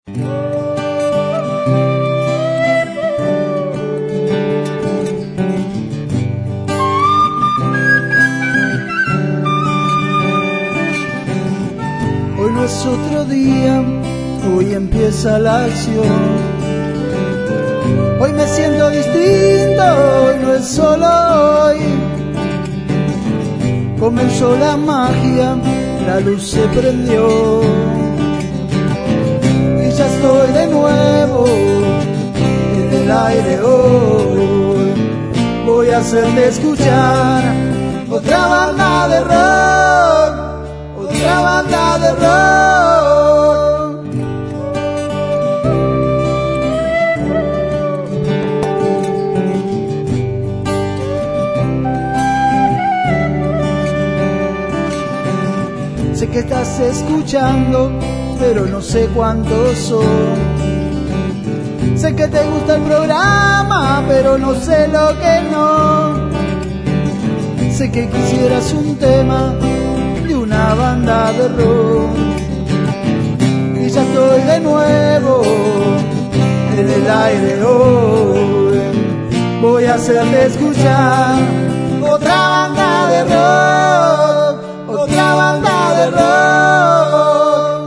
Hoy no es otro día, hoy empieza la acción. Hoy me siento distinto, hoy no es solo hoy. Comenzó la magia, la luz se prendió. Y ya estoy de nuevo en el aire hoy. Voy a hacerle escuchar otra banda de rock, otra banda de rock. Sé que estás escuchando, pero no sé cuántos son. Sé que te gusta el programa, pero no sé lo que no. Sé que quisieras un tema de una banda de rock. Y ya estoy de nuevo en el aire hoy. Voy a hacerte escuchar otra banda de rock, otra banda de rock.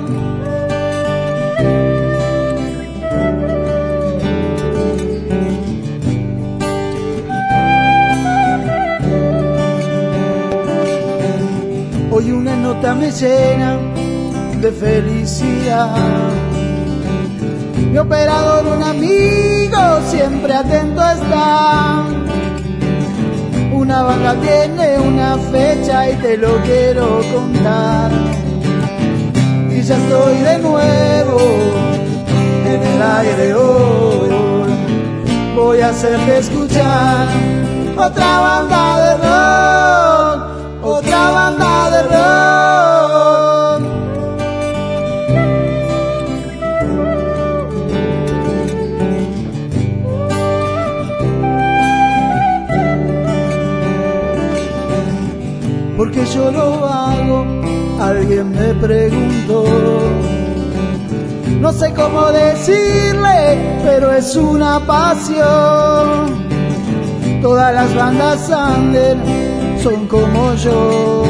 Hoy una nota me llena de felicidad. Mi operador, un amigo, siempre atento está. Una banda tiene una fecha y te lo quiero contar. Y ya estoy de nuevo en el aire hoy. Voy a hacerte escuchar otra banda de rock, otra banda de rock. Porque yo lo hago, alguien me preguntó. No sé cómo decirle, pero es una pasión. Todas las bandas under son como yo.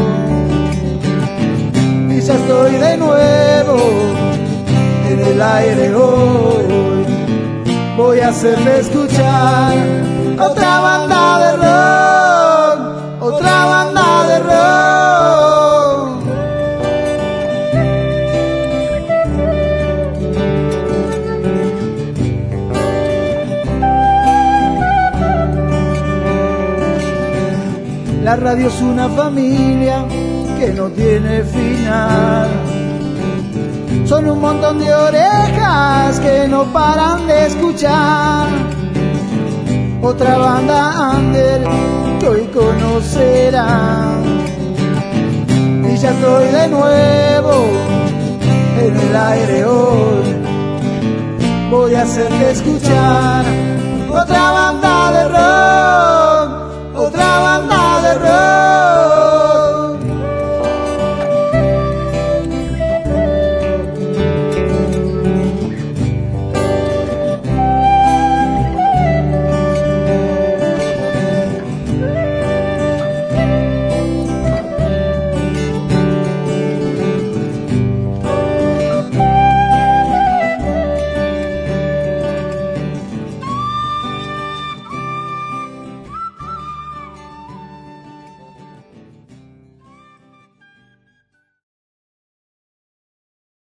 Y ya estoy de nuevo en el aire hoy. Voy a hacerle escuchar otra banda de rock, otra banda de rock. La radio es una familia que no tiene final. Son un montón de orejas que no paran de escuchar. Otra banda under que hoy conocerán. Y ya estoy de nuevo en el aire hoy. Voy a hacerle escuchar otra banda de rock,